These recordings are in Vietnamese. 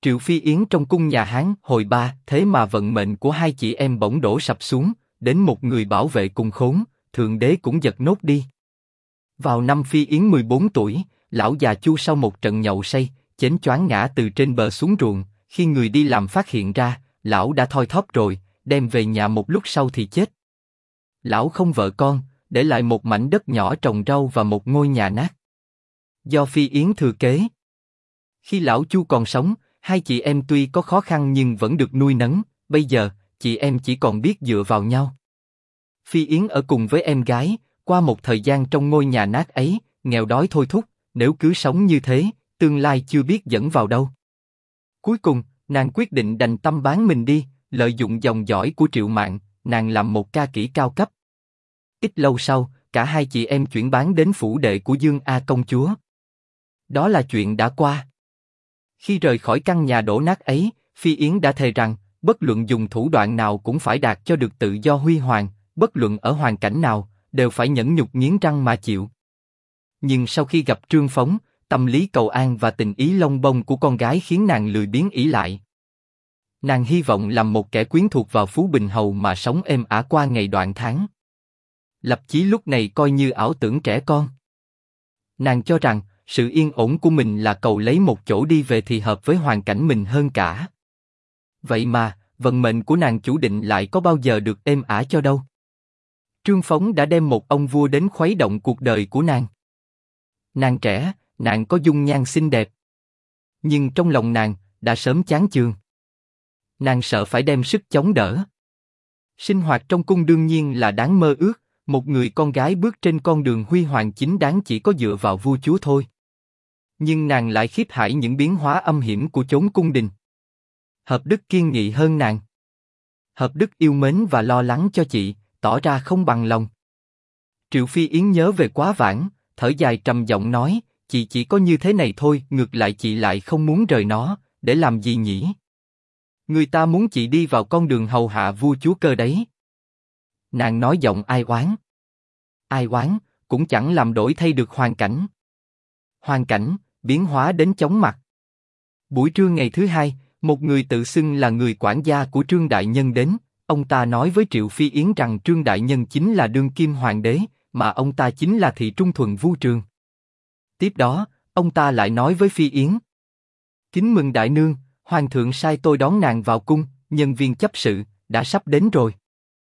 Triệu Phi Yến trong cung nhà Hán hồi 3, thế mà vận mệnh của hai chị em bỗng đổ sập xuống, đến một người bảo vệ cùng khốn, thượng đế cũng giật nốt đi. Vào năm Phi Yến 14 tuổi, lão già Chu sau một trận nhậu say, chến choáng ngã từ trên bờ xuống ruộng, khi người đi làm phát hiện ra, lão đã thoi thóp rồi, đem về nhà một lúc sau thì chết. Lão không vợ con, để lại một mảnh đất nhỏ trồng rau và một ngôi nhà nát. Do Phi Yến thừa kế. Khi lão Chu còn sống, hai chị em tuy có khó khăn nhưng vẫn được nuôi nấng, bây giờ, chị em chỉ còn biết dựa vào nhau. Phi Yến ở cùng với em gái, qua một thời gian trong ngôi nhà nát ấy, nghèo đói thôi thúc, nếu cứ sống như thế, tương lai chưa biết dẫn vào đâu. Cuối cùng, nàng quyết định đành tâm bán mình đi, lợi dụng dòng dõi của Triệu Mạn, nàng làm một ca kỹ cao cấp. Ít lâu sau, cả hai chị em chuyển bán đến phủ đệ của Dương A công chúa. Đó là chuyện đã qua. Khi rời khỏi căn nhà đổ nát ấy, Phi Yến đã thề rằng, bất luận dùng thủ đoạn nào cũng phải đạt cho được tự do huy hoàng, bất luận ở hoàn cảnh nào, đều phải nhẫn nhục nghiến răng mà chịu. Nhưng sau khi gặp Trương Phóng, tâm lý cầu an và tình ý lông bông của con gái khiến nàng lười biếng ỷ lại. Nàng hy vọng làm một kẻ quyến thuộc vào Phú Bình Hầu mà sống êm ả qua ngày đoạn tháng. Lập chí lúc này coi như ảo tưởng trẻ con. Nàng cho rằng, sự yên ổn của mình là cầu lấy một chỗ đi về thì hợp với hoàn cảnh mình hơn cả. Vậy mà, vận mệnh của nàng chủ định lại có bao giờ được êm ả cho đâu. Trương Phóng đã đem một ông vua đến khuấy động cuộc đời của nàng. Nàng trẻ, nàng có dung nhan xinh đẹp. Nhưng trong lòng nàng, đã sớm chán chường. Nàng sợ phải đem sức chống đỡ. Sinh hoạt trong cung đương nhiên là đáng mơ ước, một người con gái bước trên con đường huy hoàng chính đáng chỉ có dựa vào vua chúa thôi. Nhưng nàng lại khiếp hãi những biến hóa âm hiểm của chốn cung đình. Hợp Đức kiên nghị hơn nàng. Hợp Đức yêu mến và lo lắng cho chị, tỏ ra không bằng lòng. Triệu Phi Yến nhớ về quá vãng, thở dài trầm giọng nói, chị chỉ có như thế này thôi, ngược lại chị lại không muốn rời nó, để làm gì nhỉ? Người ta muốn chị đi vào con đường hầu hạ vua chúa cơ đấy. Nàng nói giọng ai oán. Ai oán, cũng chẳng làm đổi thay được hoàn cảnh. Hoàn cảnh, biến hóa đến chóng mặt. Buổi trưa ngày thứ hai, một người tự xưng là người quản gia của Trương Đại Nhân đến, ông ta nói với Triệu Phi Yến rằng Trương Đại Nhân chính là đương kim hoàng đế, mà ông ta chính là Thị Trung Thuần Vu Trường. Tiếp đó, ông ta lại nói với Phi Yến. Kính mừng đại nương, hoàng thượng sai tôi đón nàng vào cung, nhân viên chấp sự, đã sắp đến rồi.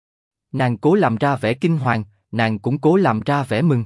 Nàng cố làm ra vẻ kinh hoàng, nàng cũng cố làm ra vẻ mừng.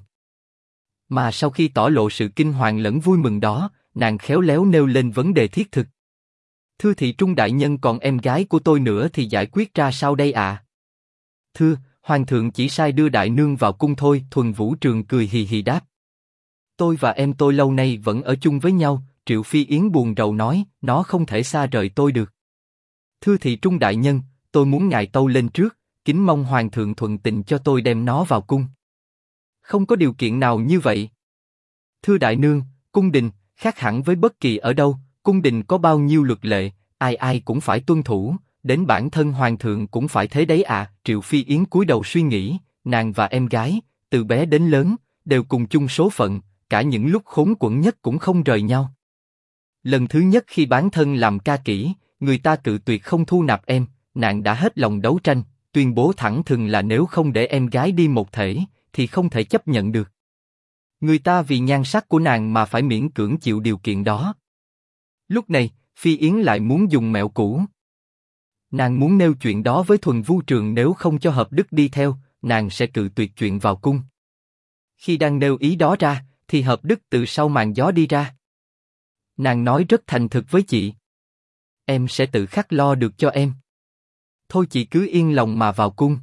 Mà sau khi tỏ lộ sự kinh hoàng lẫn vui mừng đó, nàng khéo léo nêu lên vấn đề thiết thực. Thưa Thị Trung đại nhân, còn em gái của tôi nữa thì giải quyết ra sao đây ạ? Thưa, hoàng thượng chỉ sai đưa đại nương vào cung thôi. Thuần Vũ Trường cười hì hì đáp. Tôi và em tôi lâu nay vẫn ở chung với nhau. Triệu Phi Yến buồn rầu nói, nó không thể xa rời tôi được. Thưa Thị Trung đại nhân, tôi muốn ngài tâu lên trước, kính mong hoàng thượng thuận tình cho tôi đem nó vào cung. Không có điều kiện nào như vậy. Thưa đại nương, cung đình, khác hẳn với bất kỳ ở đâu, cung đình có bao nhiêu luật lệ, ai ai cũng phải tuân thủ, đến bản thân hoàng thượng cũng phải thế đấy à. Triệu Phi Yến cúi đầu suy nghĩ, nàng và em gái, từ bé đến lớn, đều cùng chung số phận, cả những lúc khốn quẫn nhất cũng không rời nhau. Lần thứ nhất khi bán thân làm ca kỹ, người ta cự tuyệt không thu nạp em, nàng đã hết lòng đấu tranh, tuyên bố thẳng thừng là nếu không để em gái đi một thể, thì không thể chấp nhận được. Người ta vì nhan sắc của nàng mà phải miễn cưỡng chịu điều kiện đó. Lúc này, Phi Yến lại muốn dùng mẹo cũ. Nàng muốn nêu chuyện đó với Thuần Vu Trường, nếu không cho Hợp Đức đi theo, nàng sẽ cự tuyệt chuyện vào cung. Khi đang nêu ý đó ra, thì Hợp Đức từ sau màn gió đi ra. Nàng nói rất thành thực với chị. Em sẽ tự khắc lo được cho em. Thôi chị cứ yên lòng mà vào cung.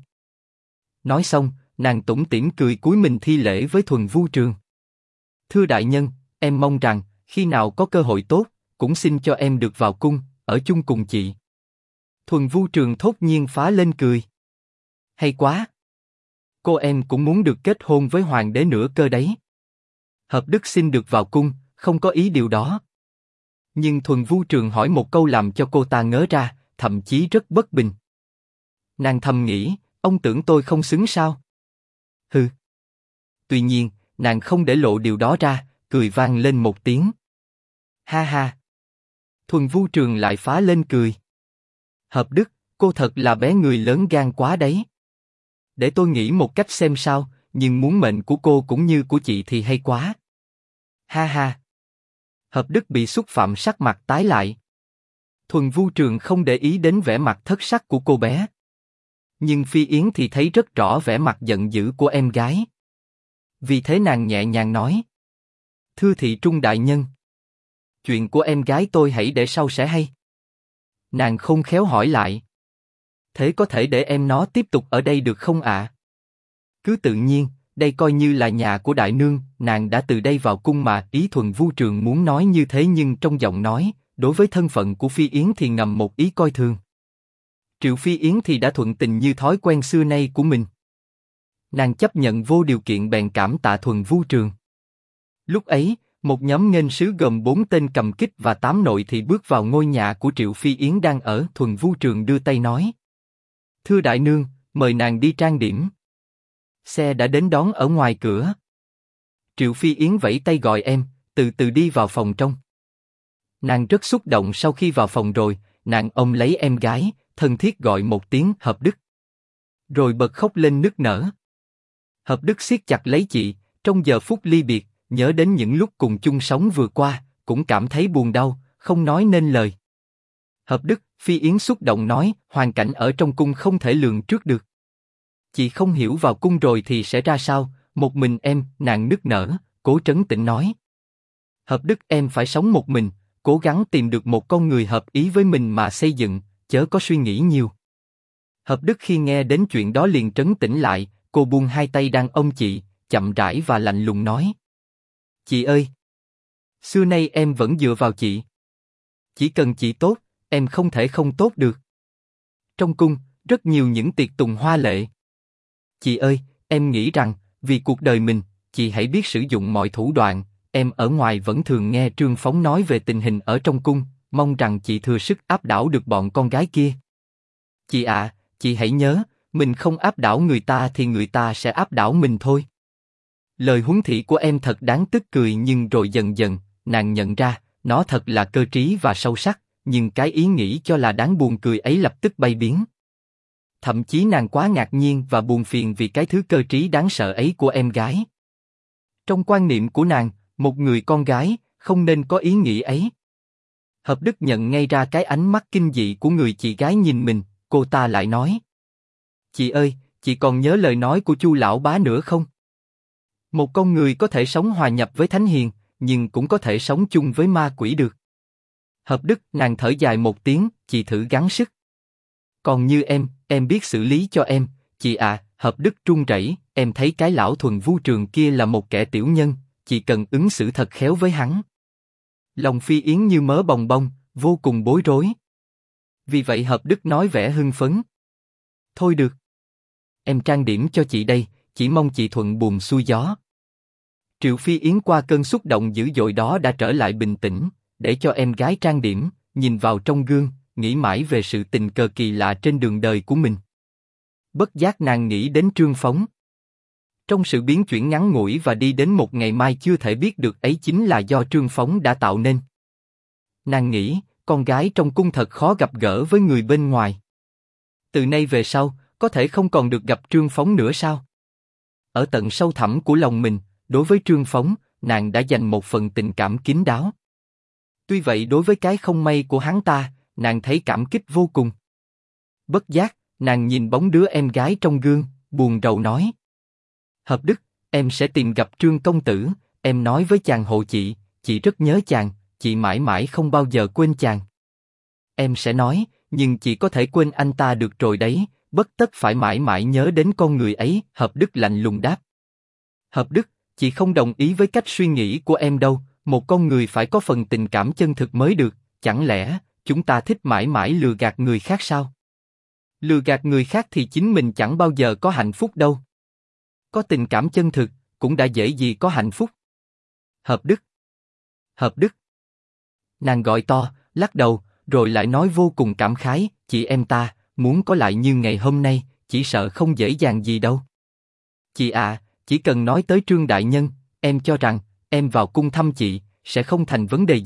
Nói xong, nàng tủm tỉm cười cúi mình thi lễ với Thuần Vu Trường. Thưa đại nhân, em mong rằng, khi nào có cơ hội tốt, cũng xin cho em được vào cung, ở chung cùng chị. Thuần Vu Trường thốt nhiên phá lên cười. Hay quá! Cô em cũng muốn được kết hôn với hoàng đế nữa cơ đấy. Hợp Đức xin được vào cung, không có ý điều đó. Nhưng Thuần Vu Trường hỏi một câu làm cho cô ta ngớ ra, thậm chí rất bất bình. Nàng thầm nghĩ, ông tưởng tôi không xứng sao? Hừ. Tuy nhiên, nàng không để lộ điều đó ra, cười vang lên một tiếng. Ha ha. Thuần Vu Trường lại phá lên cười. Hợp Đức, cô thật là bé người lớn gan quá đấy. Để tôi nghĩ một cách xem sao, nhưng muốn mệnh của cô cũng như của chị thì hay quá. Ha ha. Hợp Đức bị xúc phạm sắc mặt tái lại. Thuần Vu Trường không để ý đến vẻ mặt thất sắc của cô bé. Nhưng Phi Yến thì thấy rất rõ vẻ mặt giận dữ của em gái. Vì thế nàng nhẹ nhàng nói. Thưa thị trung đại nhân. Chuyện của em gái tôi hãy để sau sẽ hay. Nàng khôn khéo hỏi lại. Thế có thể để em nó tiếp tục ở đây được không ạ? Cứ tự nhiên, đây coi như là nhà của đại nương, nàng đã từ đây vào cung mà. Ý Thuần Vu Trường muốn nói như thế nhưng trong giọng nói, đối với thân phận của Phi Yến thì ngầm một ý coi thường. Triệu Phi Yến thì đã thuận tình như thói quen xưa nay của mình. Nàng chấp nhận vô điều kiện bèn cảm tạ Thuần Vu Trường. Lúc ấy, một nhóm nghênh sứ gồm 4 tên cầm kích và 8 nội thị bước vào ngôi nhà của Triệu Phi Yến đang ở. Thuần Vu Trường đưa tay nói. Thưa đại nương, mời nàng đi trang điểm. Xe đã đến đón ở ngoài cửa. Triệu Phi Yến vẫy tay gọi em, từ từ đi vào phòng trong. Nàng rất xúc động sau khi vào phòng rồi, nàng ôm lấy em gái, thân thiết gọi một tiếng Hợp Đức. Rồi bật khóc lên nức nở. Hợp Đức siết chặt lấy chị, trong giờ phút ly biệt, nhớ đến những lúc cùng chung sống vừa qua, cũng cảm thấy buồn đau, không nói nên lời. Hợp Đức, Phi Yến xúc động nói, hoàn cảnh ở trong cung không thể lường trước được. Chị không hiểu vào cung rồi thì sẽ ra sao, một mình em, nàng nức nở, cố trấn tĩnh nói. Hợp Đức em phải sống một mình, cố gắng tìm được một con người hợp ý với mình mà xây dựng, chớ có suy nghĩ nhiều. Hợp Đức khi nghe đến chuyện đó liền trấn tĩnh lại, cô buông hai tay đang ôm chị, chậm rãi và lạnh lùng nói. Chị ơi! Xưa nay em vẫn dựa vào chị. Chỉ cần chị tốt, em không thể không tốt được. Trong cung, rất nhiều những tiệc tùng hoa lệ. Chị ơi, em nghĩ rằng, vì cuộc đời mình, chị hãy biết sử dụng mọi thủ đoạn. Em ở ngoài vẫn thường nghe Trương Phóng nói về tình hình ở trong cung, mong rằng chị thừa sức áp đảo được bọn con gái kia. Chị ạ, chị hãy nhớ, mình không áp đảo người ta thì người ta sẽ áp đảo mình thôi. Lời huấn thị của em thật đáng tức cười nhưng rồi dần dần, nàng nhận ra, nó thật là cơ trí và sâu sắc, nhưng cái ý nghĩ cho là đáng buồn cười ấy lập tức bay biến. Thậm chí nàng quá ngạc nhiên và buồn phiền vì cái thứ cơ trí đáng sợ ấy của em gái. Trong quan niệm của nàng, một người con gái, không nên có ý nghĩ ấy. Hợp Đức nhận ngay ra cái ánh mắt kinh dị của người chị gái nhìn mình, cô ta lại nói. Chị ơi, chị còn nhớ lời nói của Chu lão bá nữa không? Một con người có thể sống hòa nhập với thánh hiền, nhưng cũng có thể sống chung với ma quỷ được. Hợp Đức, nàng thở dài một tiếng, chị thử gắng sức. Còn như em biết xử lý cho em, chị à. Hợp Đức run rẩy, em thấy cái lão Thuần Vu Trường kia là một kẻ tiểu nhân, chị cần ứng xử thật khéo với hắn. Lòng Phi Yến như mớ bồng bông, vô cùng bối rối. Vì vậy Hợp Đức nói vẻ hưng phấn. Thôi được. Em trang điểm cho chị đây, chỉ mong chị thuận buồm xuôi gió. Triệu Phi Yến qua cơn xúc động dữ dội đó đã trở lại bình tĩnh, để cho em gái trang điểm, nhìn vào trong gương, nghĩ mãi về sự tình cờ kỳ lạ trên đường đời của mình. Bất giác nàng nghĩ đến Trương Phóng. Trong sự biến chuyển ngắn ngủi và đi đến một ngày mai chưa thể biết được ấy chính là do Trương Phóng đã tạo nên. Nàng nghĩ, con gái trong cung thật khó gặp gỡ với người bên ngoài. Từ nay về sau, có thể không còn được gặp Trương Phóng nữa sao? Ở tận sâu thẳm của lòng mình, đối với Trương Phóng, nàng đã dành một phần tình cảm kín đáo. Tuy vậy đối với cái không may của hắn ta, nàng thấy cảm kích vô cùng. Bất giác, nàng nhìn bóng đứa em gái trong gương, buồn rầu nói. Hợp Đức, em sẽ tìm gặp Trương công tử, em nói với chàng hộ chị rất nhớ chàng, chị mãi mãi không bao giờ quên chàng. Em sẽ nói, nhưng chị có thể quên anh ta được rồi đấy, bất tất phải mãi mãi nhớ đến con người ấy. Hợp Đức lạnh lùng đáp. Hợp Đức, chị không đồng ý với cách suy nghĩ của em đâu, một con người phải có phần tình cảm chân thực mới được, chẳng lẽ chúng ta thích mãi mãi lừa gạt người khác sao? Lừa gạt người khác thì chính mình chẳng bao giờ có hạnh phúc đâu. Có tình cảm chân thực, cũng đã dễ gì có hạnh phúc. Hợp Đức. Hợp Đức. Nàng gọi to, lắc đầu, rồi lại nói vô cùng cảm khái, chị em ta, muốn có lại như ngày hôm nay, chỉ sợ không dễ dàng gì đâu. Chị à, chỉ cần nói tới Trương đại nhân, em cho rằng, em vào cung thăm chị, sẽ không thành vấn đề gì,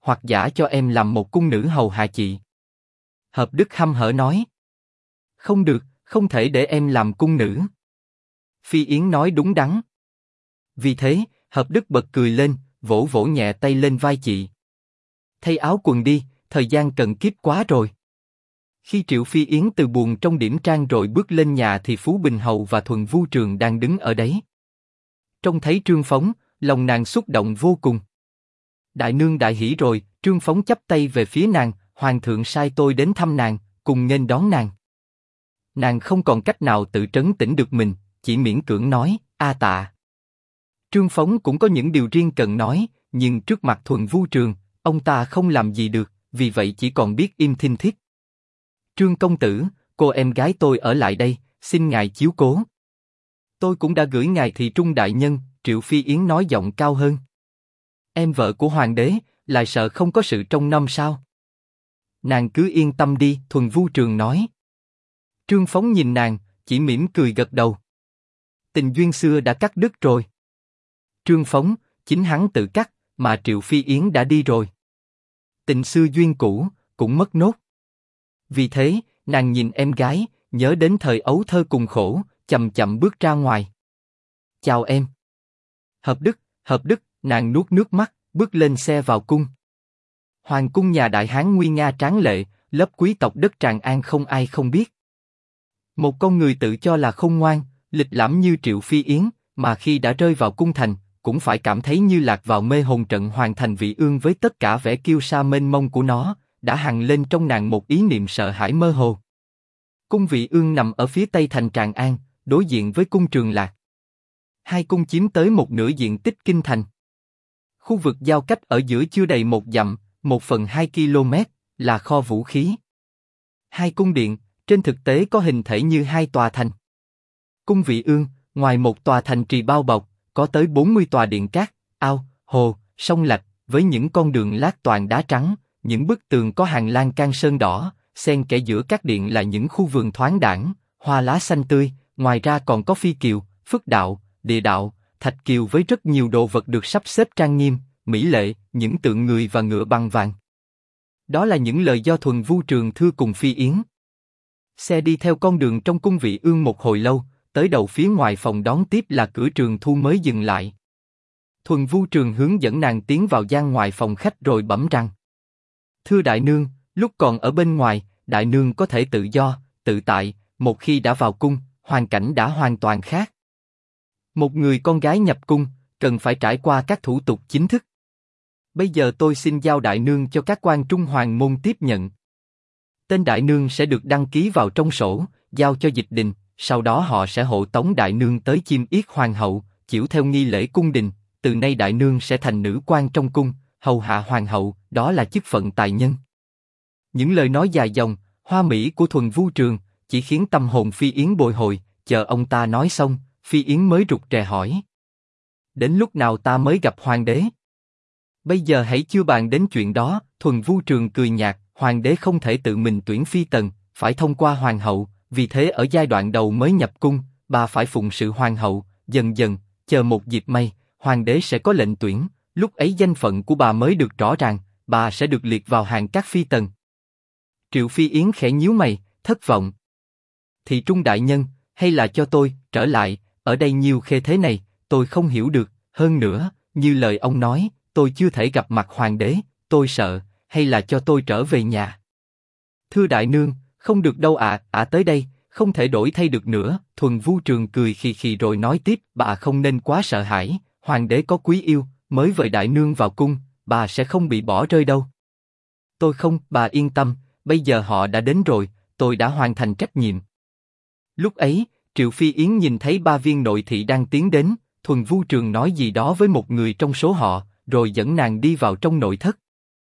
hoặc giả cho em làm một cung nữ hầu hạ chị. Hợp Đức hăm hở nói. Không được, không thể để em làm cung nữ. Phi Yến nói đúng đắn. Vì thế, Hợp Đức bật cười lên, vỗ vỗ nhẹ tay lên vai chị. Thay áo quần đi, thời gian cần kiếp quá rồi. Khi Triệu Phi Yến từ buồng trong điểm trang rồi bước lên nhà thì Phú Bình Hầu và Thuần Vu Trường đang đứng ở đấy. Trông thấy Trương Phóng, lòng nàng xúc động vô cùng. Đại nương đại hỉ rồi, Trương Phóng chắp tay về phía nàng, hoàng thượng sai tôi đến thăm nàng, cùng nghênh đón nàng. Nàng không còn cách nào tự trấn tĩnh được mình, chỉ miễn cưỡng nói, a tạ. Trương Phóng cũng có những điều riêng cần nói, nhưng trước mặt Thuần Vu Trường, ông ta không làm gì được, vì vậy chỉ còn biết im thinh thít. Trương công tử, cô em gái tôi ở lại đây, xin ngài chiếu cố. Tôi cũng đã gửi ngài thị trung đại nhân, Triệu Phi Yến nói giọng cao hơn. Em vợ của hoàng đế, lại sợ không có sự trông nom sao? Nàng cứ yên tâm đi, Thuần Vu Trường nói. Trương Phóng nhìn nàng, chỉ mỉm cười gật đầu. Tình duyên xưa đã cắt đứt rồi. Trương Phóng, chính hắn tự cắt, mà Triệu Phi Yến đã đi rồi. Tình xưa duyên cũ, cũng mất nốt. Vì thế, nàng nhìn em gái, nhớ đến thời ấu thơ cùng khổ, chậm chậm bước ra ngoài. Chào em. Hợp Đức, nàng nuốt nước mắt, bước lên xe vào cung. Hoàng cung nhà Đại Hán nguy nga tráng lệ, lớp quý tộc đất Tràng An không ai không biết. Một con người tự cho là khôn ngoan, lịch lãm như Triệu Phi Yến, mà khi đã rơi vào cung thành, cũng phải cảm thấy như lạc vào mê hồn trận Hoàng thành Vị Ương với tất cả vẻ kiêu sa mênh mông của nó, đã hằn lên trong nàng một ý niệm sợ hãi mơ hồ. Cung Vị Ương nằm ở phía tây thành Tràng An, đối diện với cung Trường Lạc. Hai cung chiếm tới một nửa diện tích kinh thành. Khu vực giao cách ở giữa chưa đầy 1 dặm, 1/2 km, là kho vũ khí. Hai cung điện, trên thực tế có hình thể như hai tòa thành. Cung Vị Ương, ngoài một tòa thành trì bao bọc, có tới 40 tòa điện cát, ao, hồ, sông lạch, với những con đường lát toàn đá trắng, những bức tường có hàng lan can sơn đỏ, xen kẽ giữa các điện là những khu vườn thoáng đãng, hoa lá xanh tươi, ngoài ra còn có phi kiều, phước đạo, địa đạo, thạch kiều với rất nhiều đồ vật được sắp xếp trang nghiêm, mỹ lệ, những tượng người và ngựa bằng vàng. Đó là những lời do Thuần Vu Trường thưa cùng Phi Yến. Xe đi theo con đường trong cung Vị Ương một hồi lâu, tới đầu phía ngoài phòng đón tiếp là cửa Trường Thu mới dừng lại. Thuần Vu Trường hướng dẫn nàng tiến vào gian ngoài phòng khách rồi bẩm rằng: Thưa đại nương, lúc còn ở bên ngoài, đại nương có thể tự do, tự tại, một khi đã vào cung, hoàn cảnh đã hoàn toàn khác. Một người con gái nhập cung, cần phải trải qua các thủ tục chính thức. Bây giờ tôi xin giao đại nương cho các quan trung hoàng môn tiếp nhận. Tên đại nương sẽ được đăng ký vào trong sổ, giao cho dịch đình, sau đó họ sẽ hộ tống đại nương tới Chiêm Yết hoàng hậu, chiểu theo nghi lễ cung đình. Từ nay đại nương sẽ thành nữ quan trong cung, hầu hạ hoàng hậu, đó là chức phận tài nhân. Những lời nói dài dòng, hoa mỹ của Thuần Vu Trường chỉ khiến tâm hồn Phi Yến bồi hồi. Chờ ông ta nói xong, Phi Yến mới rụt rè hỏi: Đến lúc nào ta mới gặp hoàng đế? Bây giờ hãy chưa bàn đến chuyện đó. Thuần Vu Trường cười nhạt: Hoàng đế không thể tự mình tuyển phi tần, phải thông qua hoàng hậu. Vì thế ở giai đoạn đầu mới nhập cung, bà phải phụng sự hoàng hậu. Dần dần, chờ một dịp may, hoàng đế sẽ có lệnh tuyển. Lúc ấy danh phận của bà mới được rõ ràng, bà sẽ được liệt vào hàng các phi tần. Triệu Phi Yến khẽ nhíu mày, thất vọng. Thị trung đại nhân, hay là cho tôi trở lại? Ở đây nhiều khê thế này, tôi không hiểu được. Hơn nữa, như lời ông nói, tôi chưa thể gặp mặt hoàng đế, tôi sợ. Hay là cho tôi trở về nhà? Thưa đại nương, không được đâu ạ. Tới đây, không thể đổi thay được nữa. Thuần Vu Trường cười khì khì rồi nói tiếp: Bà không nên quá sợ hãi, hoàng đế có quý yêu, mới vời đại nương vào cung, bà sẽ không bị bỏ rơi đâu. Tôi không, bà yên tâm, bây giờ họ đã đến rồi, tôi đã hoàn thành trách nhiệm. Lúc ấy, Triệu Phi Yến nhìn thấy 3 viên nội thị đang tiến đến. Thuần Vu Trường nói gì đó với một người trong số họ, rồi dẫn nàng đi vào trong nội thất.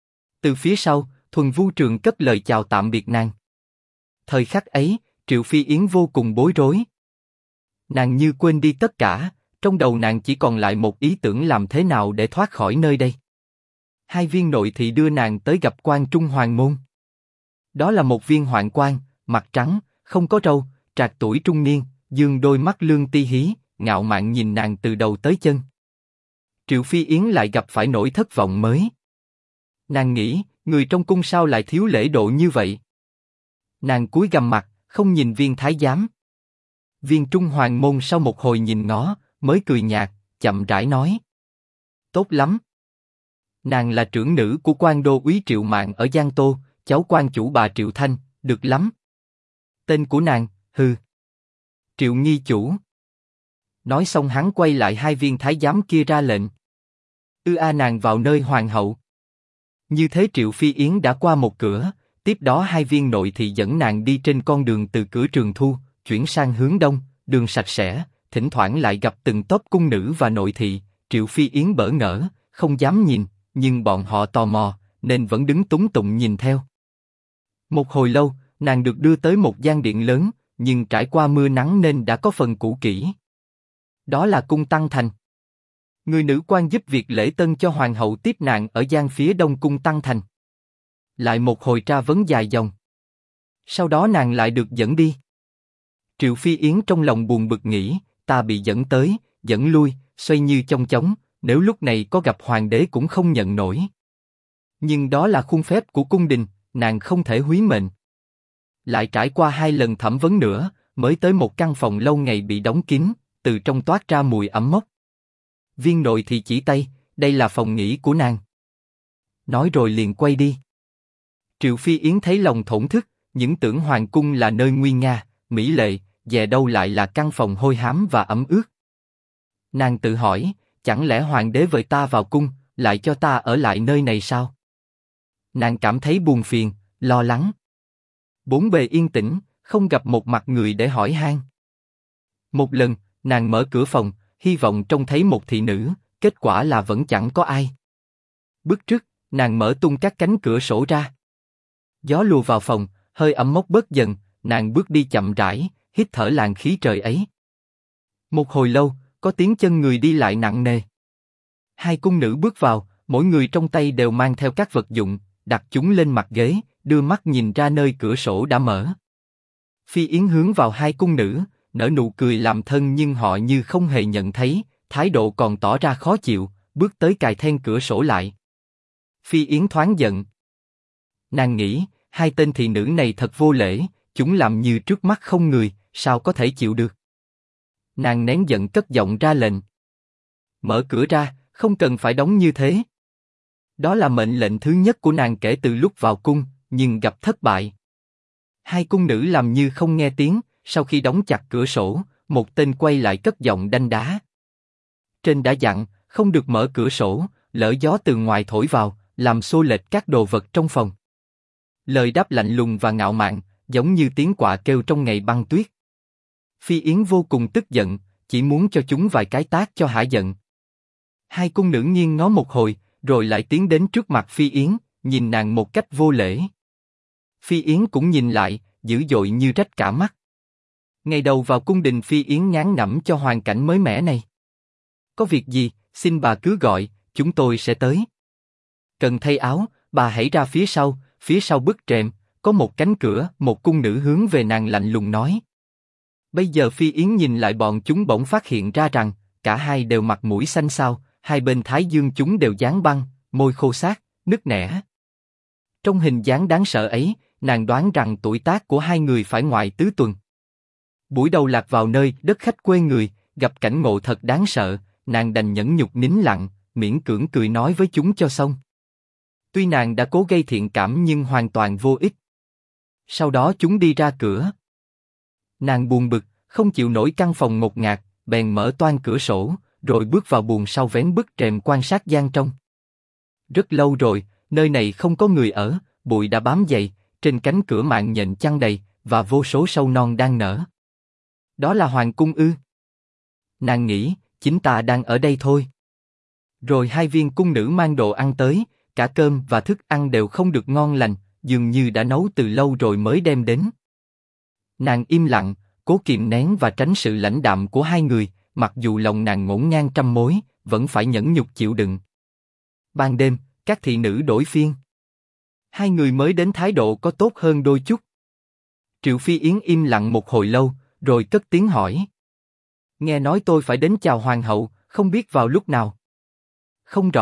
Từ phía sau, Thuần Vu Trường cất lời chào tạm biệt nàng. Thời khắc ấy, Triệu Phi Yến vô cùng bối rối. Nàng như quên đi tất cả, trong đầu nàng chỉ còn lại một ý tưởng: làm thế nào để thoát khỏi nơi đây. 2 viên nội thị đưa nàng tới gặp quan trung hoàng môn. Đó là một viên hoạn quan, mặt trắng, không có râu, trạc tuổi trung niên, dương đôi mắt lương ti hí, ngạo mạn nhìn nàng từ đầu tới chân. Triệu Phi Yến lại gặp phải nỗi thất vọng mới. Nàng nghĩ, người trong cung sao lại thiếu lễ độ như vậy? Nàng cúi gằm mặt, không nhìn viên thái giám. Viên trung hoàng môn sau một hồi nhìn ngó, mới cười nhạt, chậm rãi nói. Tốt lắm. Nàng là trưởng nữ của quan đô úy Triệu Mạn ở Giang Tô, cháu quan chủ bà Triệu Thanh, được lắm. Tên của nàng, hừ. Triệu nghi chủ. Nói xong hắn quay lại hai viên thái giám kia ra lệnh. Nàng vào nơi hoàng hậu. Như thế Triệu Phi Yến đã qua một cửa, tiếp đó hai viên nội thị dẫn nàng đi trên con đường từ cửa Trường Thu, chuyển sang hướng đông, đường sạch sẽ, thỉnh thoảng lại gặp từng tốp cung nữ và nội thị. Triệu Phi Yến bỡ ngỡ, không dám nhìn, nhưng bọn họ tò mò, nên vẫn đứng túng tụng nhìn theo. Một hồi lâu, nàng được đưa tới một gian điện lớn, nhưng trải qua mưa nắng nên đã có phần cũ kỹ. Đó là cung Tăng Thành. Người nữ quan giúp việc lễ tân cho hoàng hậu tiếp nàng ở gian phía đông cung Tăng Thành. Lại một hồi tra vấn dài dòng. Sau đó nàng lại được dẫn đi. Triệu Phi Yến trong lòng buồn bực nghĩ, ta bị dẫn tới, dẫn lui, xoay như chong chóng, nếu lúc này có gặp hoàng đế cũng không nhận nổi. Nhưng đó là khuôn phép của cung đình, nàng không thể húy mệnh. Lại trải qua hai lần thẩm vấn nữa, mới tới một căn phòng lâu ngày bị đóng kín, từ trong toát ra mùi ẩm mốc. Viên nội thì chỉ tay, đây là phòng nghỉ của nàng. Nói rồi liền quay đi. Triệu Phi Yến thấy lòng thổn thức, những tưởng hoàng cung là nơi nguy nga, mỹ lệ, dè đâu lại là căn phòng hôi hám và ẩm ướt. Nàng tự hỏi, chẳng lẽ hoàng đế vời ta vào cung, lại cho ta ở lại nơi này sao? Nàng cảm thấy buồn phiền, lo lắng. Bốn bề yên tĩnh, không gặp một mặt người để hỏi han. Một lần, nàng mở cửa phòng, hy vọng trông thấy một thị nữ, kết quả là vẫn chẳng có ai. Bức trước, nàng mở tung các cánh cửa sổ ra. Gió lùa vào phòng, hơi ẩm mốc bớt dần, nàng bước đi chậm rãi, hít thở làn khí trời ấy. Một hồi lâu, có tiếng chân người đi lại nặng nề. Hai cung nữ bước vào, mỗi người trong tay đều mang theo các vật dụng, đặt chúng lên mặt ghế, đưa mắt nhìn ra nơi cửa sổ đã mở. Phi Yến hướng vào hai cung nữ, nở nụ cười làm thân nhưng họ như không hề nhận thấy, thái độ còn tỏ ra khó chịu, bước tới cài then cửa sổ lại. Phi Yến thoáng giận. Nàng nghĩ, hai tên thị nữ này thật vô lễ, chúng làm như trước mắt không người, sao có thể chịu được. Nàng nén giận cất giọng ra lệnh. Mở cửa ra, không cần phải đóng như thế. Đó là mệnh lệnh thứ nhất của nàng kể từ lúc vào cung, nhưng gặp thất bại. Hai cung nữ làm như không nghe tiếng, sau khi đóng chặt cửa sổ, một tên quay lại cất giọng đanh đá. Trên đã dặn, không được mở cửa sổ, lỡ gió từ ngoài thổi vào, làm xô lệch các đồ vật trong phòng. Lời đáp lạnh lùng và ngạo mạn, giống như tiếng quạ kêu trong ngày băng tuyết. Phi Yến vô cùng tức giận, chỉ muốn cho chúng vài cái tát cho hả giận. Hai cung nữ nghiêng ngó một hồi, rồi lại tiến đến trước mặt Phi Yến, nhìn nàng một cách vô lễ. Phi Yến cũng nhìn lại, dữ dội như rách cả mắt. Ngày đầu vào cung đình Phi Yến ngán ngẩm cho hoàn cảnh mới mẻ này. Có việc gì, xin bà cứ gọi, chúng tôi sẽ tới. Cần thay áo, bà hãy ra phía sau bức rèm, có một cánh cửa, một cung nữ hướng về nàng lạnh lùng nói. Bây giờ Phi Yến nhìn lại bọn chúng bỗng phát hiện ra rằng, cả hai đều mặt mũi xanh xao, hai bên thái dương chúng đều dán băng, môi khô xác, nứt nẻ. Trong hình dáng đáng sợ ấy, nàng đoán rằng tuổi tác của hai người phải ngoài tứ tuần. Buổi đầu lạc vào nơi đất khách quê người, gặp cảnh ngộ thật đáng sợ, nàng đành nhẫn nhục nín lặng, miễn cưỡng cười nói với chúng cho xong. Tuy nàng đã cố gây thiện cảm nhưng hoàn toàn vô ích. Sau đó chúng đi ra cửa. Nàng buồn bực, không chịu nổi căn phòng ngột ngạt, bèn mở toang cửa sổ, rồi bước vào buồng sau vén bức rèm quan sát gian trong. Rất lâu rồi, nơi này không có người ở, bụi đã bám dày, trên cánh cửa mạng nhện chăn đầy, và vô số sâu non đang nở. Đó là hoàng cung ư? Nàng nghĩ, chính ta đang ở đây thôi. Rồi hai viên cung nữ mang đồ ăn tới, cả cơm và thức ăn đều không được ngon lành, dường như đã nấu từ lâu rồi mới đem đến. Nàng im lặng, cố kìm nén và tránh sự lãnh đạm của hai người, mặc dù lòng nàng ngổn ngang trăm mối, vẫn phải nhẫn nhục chịu đựng. Ban đêm, các thị nữ đổi phiên. Hai người mới đến thái độ có tốt hơn đôi chút. Triệu Phi Yến im lặng một hồi lâu, rồi cất tiếng hỏi. Nghe nói tôi phải đến chào hoàng hậu, không biết vào lúc nào. Không rõ,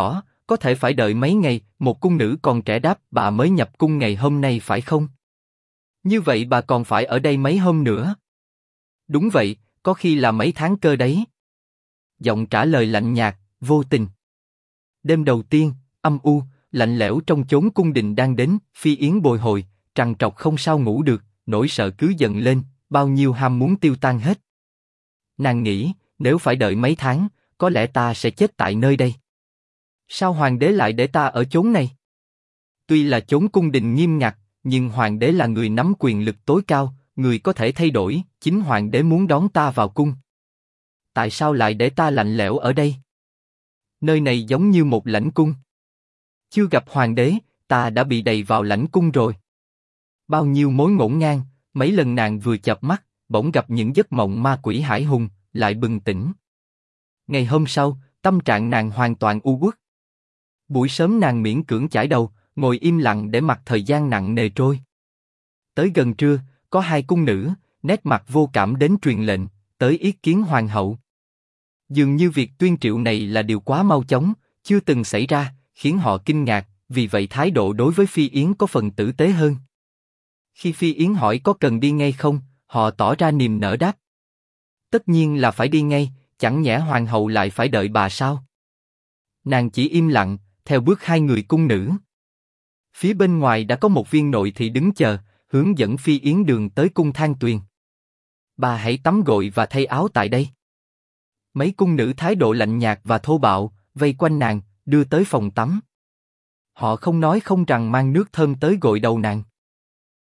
có thể phải đợi mấy ngày, một cung nữ còn trẻ đáp, bà mới nhập cung ngày hôm nay phải không? Như vậy bà còn phải ở đây mấy hôm nữa? Đúng vậy, có khi là mấy tháng cơ đấy. Giọng trả lời lạnh nhạt, vô tình. Đêm đầu tiên, âm u, lạnh lẽo trong chốn cung đình đang đến, Phi Yến bồi hồi, trằn trọc không sao ngủ được, nỗi sợ cứ dần lên, bao nhiêu ham muốn tiêu tan hết. Nàng nghĩ, nếu phải đợi mấy tháng, có lẽ ta sẽ chết tại nơi đây. Sao hoàng đế lại để ta ở chốn này? Tuy là chốn cung đình nghiêm ngặt, nhưng hoàng đế là người nắm quyền lực tối cao, người có thể thay đổi, chính hoàng đế muốn đón ta vào cung. Tại sao lại để ta lạnh lẽo ở đây? Nơi này giống như một lãnh cung. Chưa gặp hoàng đế, ta đã bị đầy vào lãnh cung rồi. Bao nhiêu mối ngổn ngang, mấy lần nàng vừa chợp mắt, bỗng gặp những giấc mộng ma quỷ hải hùng, lại bừng tỉnh. Ngày hôm sau, tâm trạng nàng hoàn toàn u uất. Buổi sớm nàng miễn cưỡng chải đầu, ngồi im lặng để mặc thời gian nặng nề trôi. Tới gần trưa, có hai cung nữ, nét mặt vô cảm đến truyền lệnh, tới yết kiến hoàng hậu. Dường như việc tuyên triệu này là điều quá mau chóng, chưa từng xảy ra, khiến họ kinh ngạc, vì vậy thái độ đối với Phi Yến có phần tử tế hơn. Khi Phi Yến hỏi có cần đi ngay không, họ tỏ ra niềm nở đáp. Tất nhiên là phải đi ngay, chẳng nhẽ hoàng hậu lại phải đợi bà sao? Nàng chỉ im lặng, theo bước hai người cung nữ. Phía bên ngoài đã có một viên nội thị đứng chờ, hướng dẫn Phi Yến đường tới cung Thang Tuyền. Bà hãy tắm gội và thay áo tại đây. Mấy cung nữ thái độ lạnh nhạt và thô bạo, vây quanh nàng, đưa tới phòng tắm. Họ không nói không rằng mang nước thơm tới gội đầu nàng.